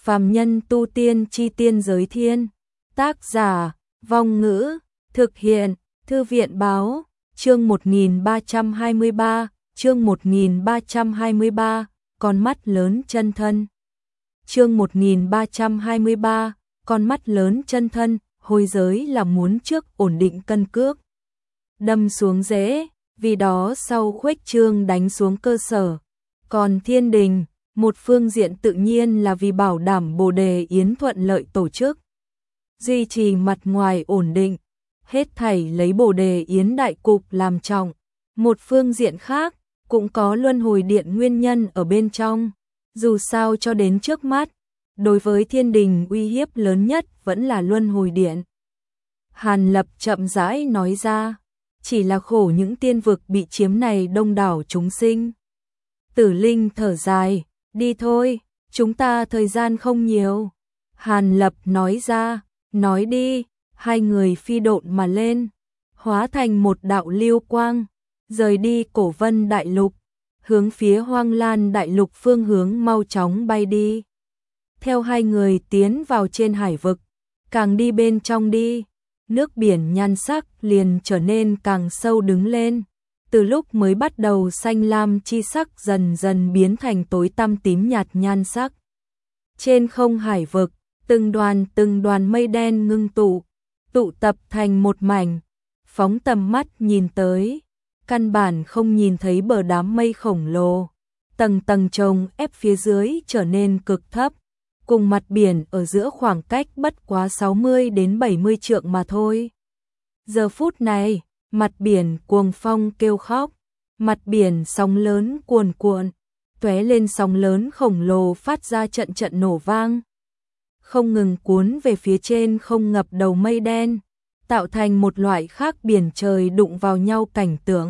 Phàm nhân tu tiên chi tiên giới thiên. Tác giả, Vong Ngữ, thực hiện, Thư viện báo, chương 1323, con mắt lớn chân thân. Chương 1323, con mắt lớn chân thân, hôi giới là muốn trước ổn định cân cước. Đâm xuống dễ, vì đó sau khuếch trương đánh xuống cơ sở. Còn thiên đình, một phương diện tự nhiên là vì bảo đảm Bồ Đề Yến thuận lợi tổ chức. Duy trì mặt ngoài ổn định, hết thảy lấy Bồ Đề Yến đại cục làm trọng. Một phương diện khác, cũng có luân hồi điện nguyên nhân ở bên trong. Dù sao cho đến trước mắt, đối với thiên đình uy hiếp lớn nhất vẫn là luân hồi điện. Hàn Lập chậm rãi nói ra, chỉ là khổ những tiên vực bị chiếm này đông đảo chúng sinh. Tử Linh thở dài, đi thôi, chúng ta thời gian không nhiều. Hàn Lập nói ra, nói đi, hai người phi độn mà lên, hóa thành một đạo lưu quang, rời đi Cổ Vân Đại Lục, hướng phía Hoang Lan Đại Lục phương hướng mau chóng bay đi. Theo hai người tiến vào trên hải vực, càng đi bên trong đi, nước biển nhan sắc liền trở nên càng sâu đứng lên. Từ lúc mới bắt đầu xanh lam chi sắc dần dần biến thành tối tăm tím nhạt nhan sắc. Trên không hải vực, từng đoàn mây đen ngưng tụ tập thành một mảnh, phóng tầm mắt nhìn tới, căn bản không nhìn thấy bờ đám mây khổng lồ, tầng tầng chồng ép phía dưới trở nên cực thấp, cùng mặt biển ở giữa khoảng cách bất quá 60 đến 70 trượng mà thôi. Giờ phút này, mặt biển cuồng phong kêu khóc, mặt biển sóng lớn cuồn cuộn, tóe lên sóng lớn khổng lồ phát ra trận nổ vang, không ngừng cuốn về phía trên không ngập đầu mây đen, tạo thành một loại khác biển trời đụng vào nhau cảnh tượng.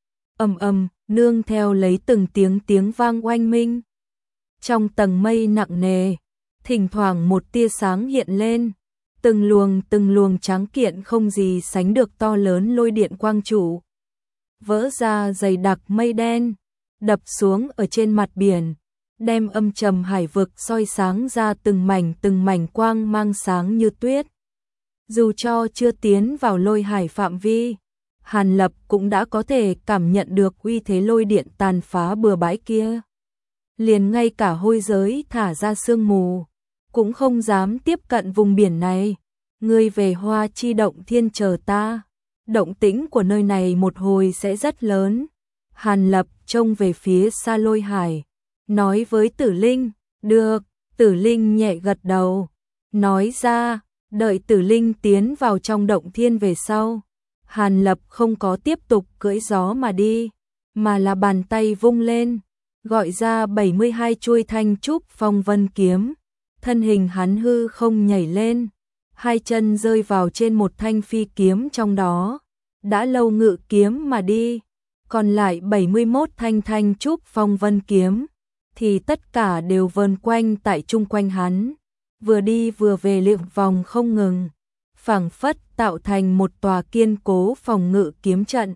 Ầm ầm, nương theo lấy từng tiếng vang oanh minh. Trong tầng mây nặng nề, thỉnh thoảng một tia sáng hiện lên, từng luồng trắng kiện không gì sánh được to lớn lôi điện quang trụ, vỡ ra dày đặc mây đen, đập xuống ở trên mặt biển, đem âm trầm hải vực soi sáng ra từng mảnh quang mang sáng như tuyết. Dù cho chưa tiến vào lôi hải phạm vi, Hàn Lập cũng đã có thể cảm nhận được uy thế lôi điện tàn phá bừa bãi kia. Liền ngay cả hôi giới thả ra sương mù, cũng không dám tiếp cận vùng biển này. Ngươi về Hoa Chi Động Thiên chờ ta, động tĩnh của nơi này một hồi sẽ rất lớn. Hàn Lập trông về phía xa lôi hải, nói với Tử Linh, được. Tử Linh nhẹ gật đầu, nói ra, đợi Tử Linh tiến vào trong động thiên về sau. Hàn Lập không có tiếp tục cưỡi gió mà đi, mà là bàn tay vung lên, gọi ra 72 chuôi thanh trúc phong vân kiếm. Thân hình hắn hư không nhảy lên, hai chân rơi vào trên một thanh phi kiếm trong đó, đã lâu ngự kiếm mà đi. Còn lại 71 thanh trúc phong vân kiếm thì tất cả đều vờn quanh tại chung quanh hắn, vừa đi vừa về liệm vòng không ngừng, phảng phất tạo thành một tòa kiên cố phòng ngự kiếm trận,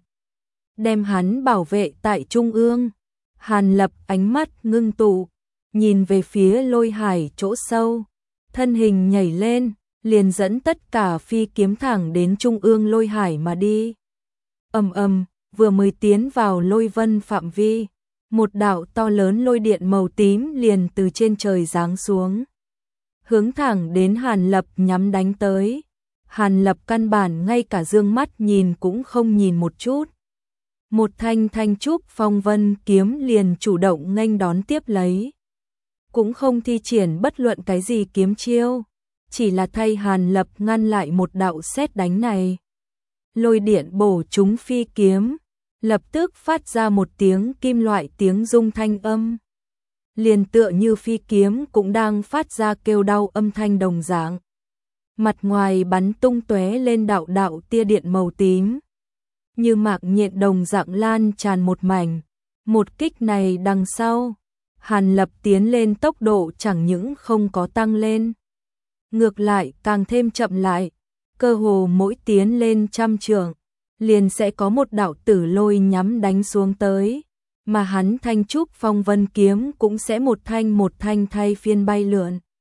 đem hắn bảo vệ tại trung ương. Hàn Lập ánh mắt ngưng tụ, nhìn về phía lôi hải chỗ sâu, thân hình nhảy lên, liền dẫn tất cả phi kiếm thẳng đến trung ương lôi hải mà đi. Ầm ầm, vừa mới tiến vào lôi vân phạm vi, một đạo to lớn lôi điện màu tím liền từ trên trời giáng xuống, hướng thẳng đến Hàn Lập nhắm đánh tới. Hàn Lập căn bản ngay cả dương mắt nhìn cũng không nhìn một chút. Một thanh trúc phong vân kiếm liền chủ động nghênh đón tiếp lấy, cũng không thi triển bất luận cái gì kiếm chiêu, chỉ là thay Hàn Lập ngăn lại một đạo sét đánh này. Lôi điện bổ trúng phi kiếm, lập tức phát ra một tiếng kim loại tiếng rung thanh âm, liền tựa như phi kiếm cũng đang phát ra kêu đau âm thanh đồng dạng. Mặt ngoài bắn tung tóe lên đạo tia điện màu tím, như mạc nhện đồng dạng lan tràn một mảnh. Một kích này đằng sau, Hàn Lập tiến lên tốc độ chẳng những không có tăng lên, ngược lại càng thêm chậm lại, cơ hồ mỗi tiến lên trăm trượng, liền sẽ có một đạo tử lôi nhắm đánh xuống tới, mà hắn thanh trúc phong vân kiếm cũng sẽ một thanh thay phiên bay lượn.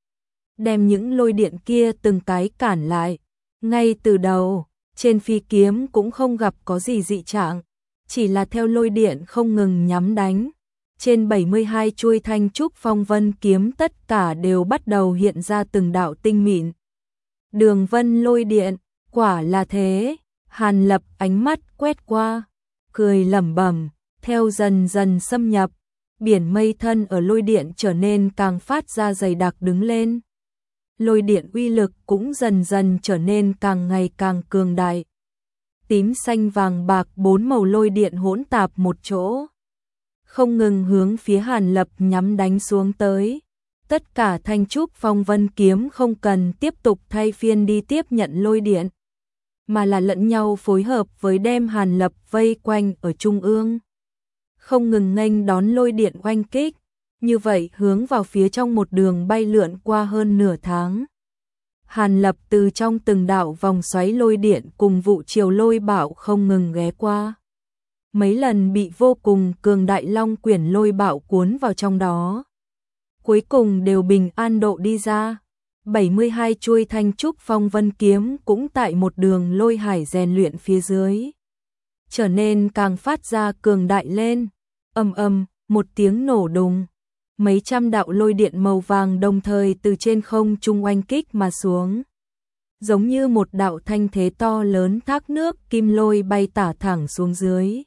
đem những lôi điện kia từng cái cản lại. Ngay từ đầu, trên phi kiếm cũng không gặp có gì dị trạng, chỉ là theo lôi điện không ngừng nhắm đánh. Trên 72 chuôi thanh trúc phong vân kiếm tất cả đều bắt đầu hiện ra từng đạo tinh mịn đường vân lôi điện, quả là thế. Hàn Lập ánh mắt quét qua, cười lẩm bẩm, theo dần dần xâm nhập, biển mây thân ở lôi điện trở nên càng phát ra dày đặc đứng lên. Lôi điện uy lực cũng dần dần trở nên càng ngày càng cường đại. Tím xanh vàng bạc 4 màu lôi điện hỗn tạp một chỗ, không ngừng hướng phía Hàn Lập nhắm đánh xuống tới. Tất cả thanh trúc phong vân kiếm không cần tiếp tục thay phiên đi tiếp nhận lôi điện, mà là lẫn nhau phối hợp với đem Hàn Lập vây quanh ở trung ương, không ngừng nghênh đón lôi điện oanh kích. Như vậy hướng vào phía trong một đường bay lượn qua hơn nửa tháng. Hàn Lập từ trong từng đạo vòng xoáy lôi điện cùng vụ chiều lôi bạo không ngừng ghé qua. Mấy lần bị vô cùng cường đại long quyển lôi bạo cuốn vào trong đó. Cuối cùng đều bình an độ đi ra. 72 chuôi thanh trúc phong vân kiếm cũng tại một đường lôi hải rèn luyện phía dưới, trở nên càng phát ra cường đại lên. Ầm ầm, một tiếng nổ đùng. Mấy trăm đạo lôi điện màu vàng đồng thời từ trên không trung oanh kích mà xuống. Giống như một đạo thanh thế to lớn thác nước kim lôi bay tả thẳng xuống dưới.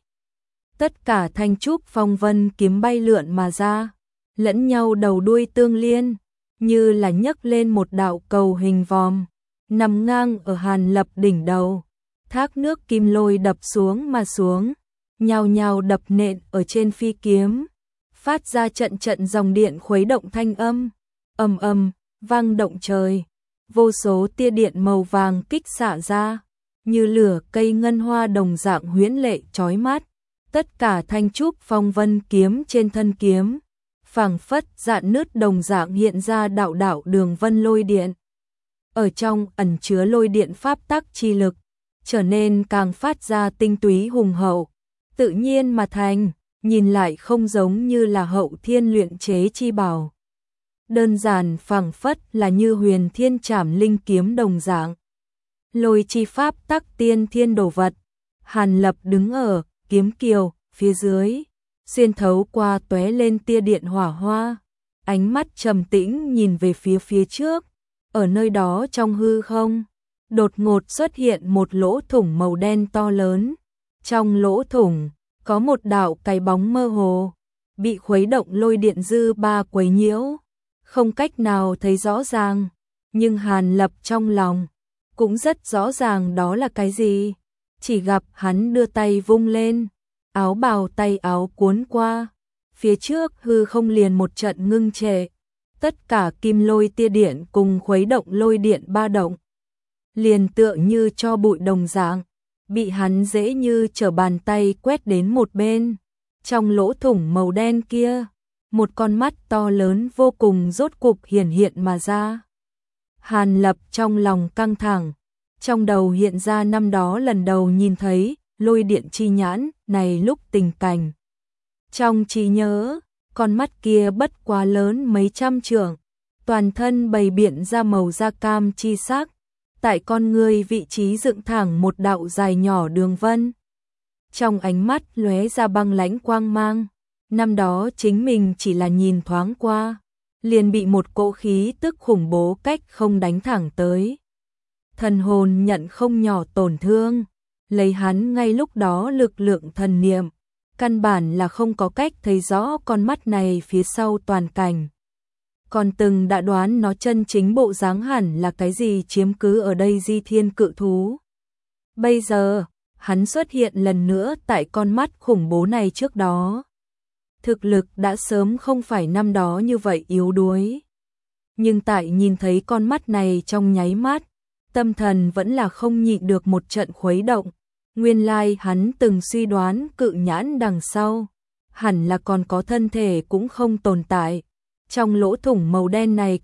Tất cả thanh trúc phong vân kiếm bay lượn mà ra, lẫn nhau đầu đuôi tương liên, như là nhấc lên một đạo cầu hình vòm, nằm ngang ở Hàn Lập đỉnh đầu. Thác nước kim lôi đập xuống mà xuống, nhào nhào đập nện ở trên phi kiếm, phát ra trận trận dòng điện khuấy động thanh âm, ầm ầm, vang động trời. Vô số tia điện màu vàng kích xạ ra, như lửa cây ngân hoa đồng dạng huyễn lệ chói mắt. Tất cả thanh trúc phong vân kiếm trên thân kiếm, phảng phất rạn nứt đồng dạng hiện ra đạo đạo đường vân lôi điện. Ở trong ẩn chứa lôi điện pháp tắc chi lực, trở nên càng phát ra tinh túy hùng hậu, tự nhiên mà thành, nhìn lại không giống như là hậu thiên luyện chế chi bảo. Đơn giản phảng phất là như huyền thiên trảm linh kiếm đồng dạng. Lôi chi pháp tắc tiên thiên đồ vật. Hàn Lập đứng ở kiếm kiều phía dưới, xuyên thấu qua tóe lên tia điện hỏa hoa, ánh mắt trầm tĩnh nhìn về phía trước. Ở nơi đó trong hư không, đột ngột xuất hiện một lỗ thủng màu đen to lớn. Trong lỗ thủng có một đạo cái bóng mơ hồ, bị khuấy động lôi điện dư ba quấy nhiễu, không cách nào thấy rõ ràng, nhưng Hàn Lập trong lòng cũng rất rõ ràng đó là cái gì. Chỉ gặp hắn đưa tay vung lên, áo bào tay áo cuốn qua, phía trước hư không liền một trận ngưng trệ. Tất cả kim lôi tia điện cùng khuấy động lôi điện ba động, liền tựa như cho bụi đồng dạng, bị hắn dễ như trở bàn tay quét đến một bên. Trong lỗ thủng màu đen kia, một con mắt to lớn vô cùng rốt cục hiển hiện mà ra. Hàn Lập trong lòng căng thẳng, trong đầu hiện ra năm đó lần đầu nhìn thấy lôi điện chi nhãn này lúc tình cảnh. Trong trí nhớ, con mắt kia bất quá lớn mấy trăm trượng, toàn thân bày biện ra màu da cam chi sắc, tại con người vị trí dựng thẳng một đạo dài nhỏ đường vân. Trong ánh mắt lóe ra băng lãnh quang mang, năm đó chính mình chỉ là nhìn thoáng qua, liền bị một cỗ khí tức khủng bố cách không đánh thẳng tới. Thần hồn nhận không nhỏ tổn thương, lấy hắn ngay lúc đó lực lượng thần niệm, căn bản là không có cách thấy rõ con mắt này phía sau toàn cảnh. Còn từng đã đoán nó chân chính bộ dáng hẳn là cái gì chiếm cứ ở đây di thiên cự thú. Bây giờ, hắn xuất hiện lần nữa tại con mắt khủng bố này trước đó. Thực lực đã sớm không phải năm đó như vậy yếu đuối. Nhưng tại nhìn thấy con mắt này trong nháy mắt, tâm thần vẫn là không nhịn được một trận khuấy động. Nguyên lai hắn từng suy đoán cự nhãn đằng sau, hẳn là còn có thân thể cũng không tồn tại. Trong lỗ thủng màu đen này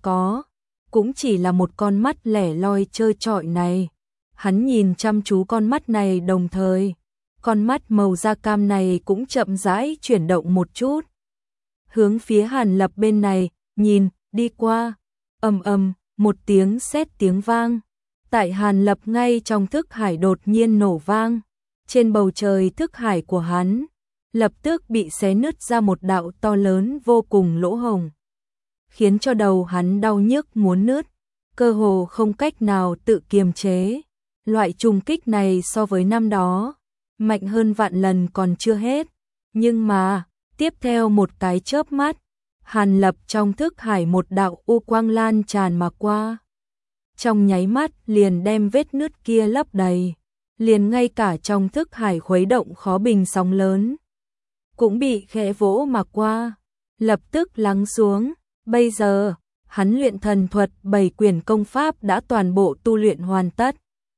cũng chỉ là một con mắt lẻ loi trơ trọi này. Hắn nhìn chăm chú con mắt này đồng thời, con mắt màu da cam này cũng chậm rãi chuyển động một chút. Hướng phía Hàn Lập bên này, nhìn, đi qua, ầm ầm, một tiếng sét tiếng vang. Tại Hàn Lập ngay trong thức hải đột nhiên nổ vang. Trên bầu trời thức hải của hắn lập tức bị xé nứt ra một đạo to lớn vô cùng lỗ hổng, khiến cho đầu hắn đau nhức muốn nứt, cơ hồ không cách nào tự kiềm chế. Loại trùng kích này so với năm đó mạnh hơn vạn lần còn chưa hết, nhưng mà tiếp theo một cái chớp mắt, Hàn Lập trong thức hải một đạo u quang lan tràn mà qua. Trong nháy mắt liền đem vết nứt kia lấp đầy, liền ngay cả trong thức hải khuấy động khó bình sóng lớn cũng bị khẽ vỗ mà qua, lập tức lắng xuống. Bây giờ, hắn luyện thần thuật 7 quyển công pháp đã toàn bộ tu luyện hoàn tất.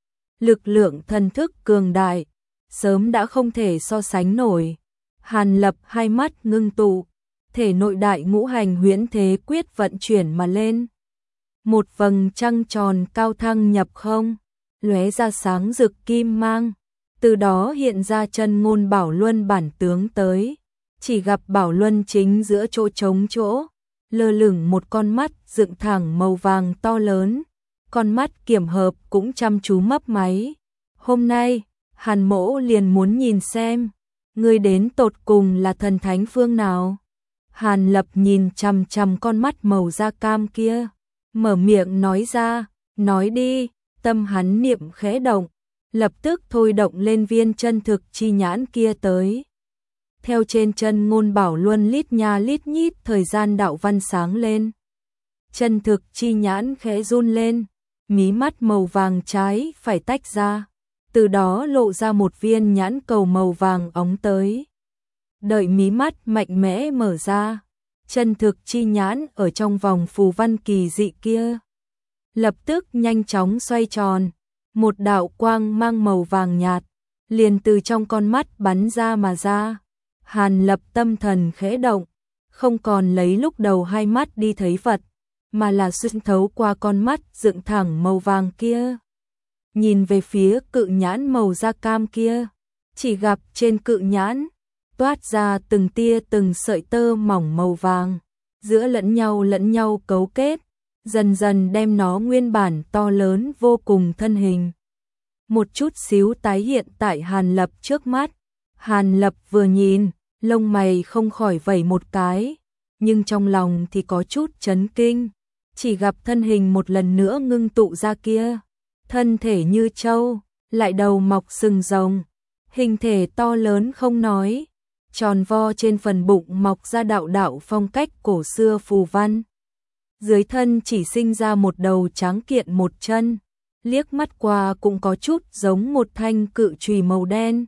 Lực lượng thần thức cường đại, sớm đã không thể so sánh nổi. Hàn Lập hai mắt ngưng tụ, thể nội đại ngũ hành huyễn thế quyết vận chuyển mà lên. Một vầng trăng tròn cao thăng nhập không, lóe ra sáng rực kim mang, từ đó hiện ra chân ngôn Bảo Luân bản tướng tới. Chỉ gặp Bảo Luân chính giữa chỗ trống chỗ, lơ lửng một con mắt dựng thẳng màu vàng to lớn, con mắt kiểm hợp cũng chăm chú mấp máy. Hôm nay, Hàn Mỗ liền muốn nhìn xem, ngươi đến tột cùng là thần thánh phương nào. Hàn Lập nhìn chằm chằm con mắt màu da cam kia, mở miệng nói ra, nói đi. Tâm hắn niệm khẽ động, lập tức thôi động lên viên chân thực chi nhãn kia tới. Theo trên chân ngôn Bảo Luân lít nha lít nhít thời gian đạo văn sáng lên. Chân thực chi nhãn khẽ run lên, mí mắt màu vàng trái phải tách ra, từ đó lộ ra một viên nhãn cầu màu vàng óng tới. Đợi mí mắt mạnh mẽ mở ra, chân thực chi nhãn ở trong vòng phù văn kỳ dị kia lập tức nhanh chóng xoay tròn, một đạo quang mang màu vàng nhạt liền từ trong con mắt bắn ra mà ra. Hàn Lập tâm thần khẽ động, không còn lấy lúc đầu hai mắt đi thấy vật, mà là xuyên thấu qua con mắt dựng thẳng màu vàng kia. Nhìn về phía cự nhãn màu da cam kia, chỉ gặp trên cự nhãn toát ra từng tia từng sợi tơ mỏng màu vàng, giữa lẫn nhau cấu kết, dần dần đem nó nguyên bản to lớn vô cùng thân hình một chút xíu tái hiện tại Hàn Lập trước mắt. Hàn Lập vừa nhìn, lông mày không khỏi vẩy một cái, nhưng trong lòng thì có chút chấn kinh. Chỉ gặp thân hình một lần nữa ngưng tụ ra kia, thân thể như trâu, lại đầu mọc sừng rồng, hình thể to lớn không nói, tròn vo trên phần bụng mọc ra đạo đạo phong cách cổ xưa phù văn. Dưới thân chỉ sinh ra một đầu tráng kiện một chân, liếc mắt qua cũng có chút giống một thanh cự chùy màu đen,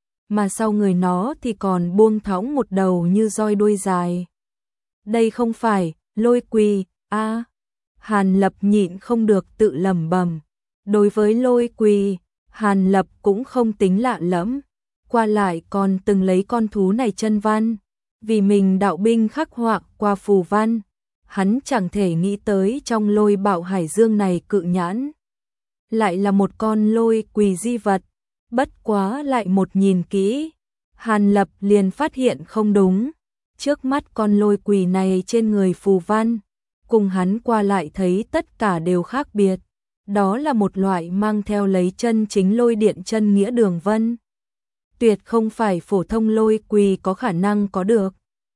mà sau người nó thì còn buông thõng một đầu như roi đuôi dài. Đây không phải Lôi Quỳ a? Hàn Lập nhịn không được tự lẩm bẩm. Đối với Lôi Quỳ, Hàn Lập cũng không tính lạ lẫm, qua lại còn từng lấy con thú này chân văn, vì mình đạo binh khắc họa qua phù văn. Hắn chẳng thể nghĩ tới trong Lôi Bạo Hải Dương này cự nhãn lại là một con Lôi Quỳ di vật. Bất quá lại một nhìn kỹ, Hàn Lập liền phát hiện không đúng. Trước mắt con Lôi Quỳ này trên người phù văn, cùng hắn qua lại thấy tất cả đều khác biệt. Đó là một loại mang theo lấy chân chính lôi điện chân nghĩa đường vân. Tuyệt không phải phổ thông Lôi Quỳ có khả năng có được.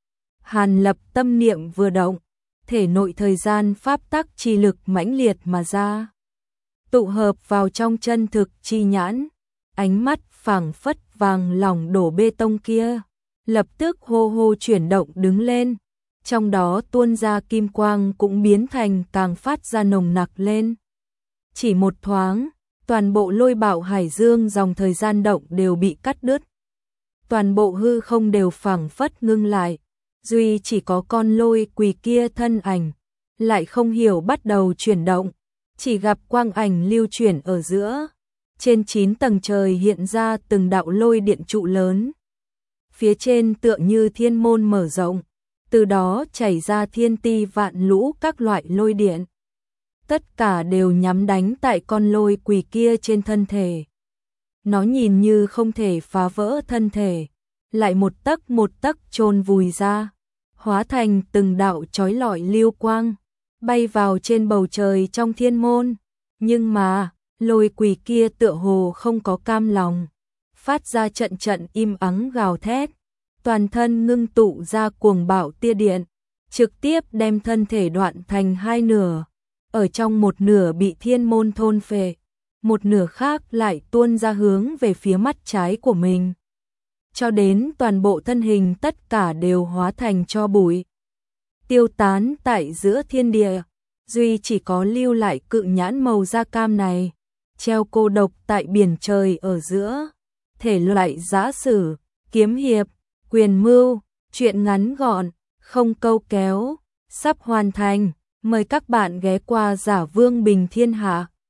Hàn Lập tâm niệm vừa động, thể nội thời gian pháp tắc chi lực mãnh liệt mà ra, tụ hợp vào trong chân thực chi nhãn. Ánh mắt phảng phất vàng lỏng đổ bê tông kia, lập tức hô hô chuyển động đứng lên, trong đó tuôn ra kim quang cũng biến thành càng phát ra nồng nặc lên. Chỉ một thoáng, toàn bộ Lôi Bạo Hải Dương dòng thời gian động đều bị cắt đứt. Toàn bộ hư không đều phảng phất ngưng lại, duy chỉ có con Lôi Quỳ kia thân ảnh lại không hiểu bắt đầu chuyển động, chỉ gặp quang ảnh lưu chuyển ở giữa. Trên 9 tầng trời hiện ra từng đạo lôi điện trụ lớn. Phía trên tựa như thiên môn mở rộng, từ đó chảy ra thiên ti vạn lũ các loại lôi điện. Tất cả đều nhắm đánh tại con Lôi Quỳ kia trên thân thể. Nó nhìn như không thể phá vỡ thân thể, lại một tấc chôn vùi ra, hóa thành từng đạo chói lọi lưu quang, bay vào trên bầu trời trong thiên môn. Nhưng mà, lôi quỷ kia tựa hồ không có cam lòng, phát ra trận trận im ắng gào thét, toàn thân ngưng tụ ra cuồng bạo tia điện, trực tiếp đem thân thể đoạn thành hai nửa, ở trong một nửa bị thiên môn thôn phệ, một nửa khác lại tuôn ra hướng về phía mắt trái của mình, cho đến toàn bộ thân hình tất cả đều hóa thành tro bụi, tiêu tán tại giữa thiên địa, duy chỉ có lưu lại cự nhãn màu da cam này, treo cô độc tại biển trời ở giữa. Thể loại giã sử, kiếm hiệp, quyền mưu, truyện ngắn gọn, không câu kéo, sắp hoàn thành, mời các bạn ghé qua Giả Vương Bình Thiên Hạ.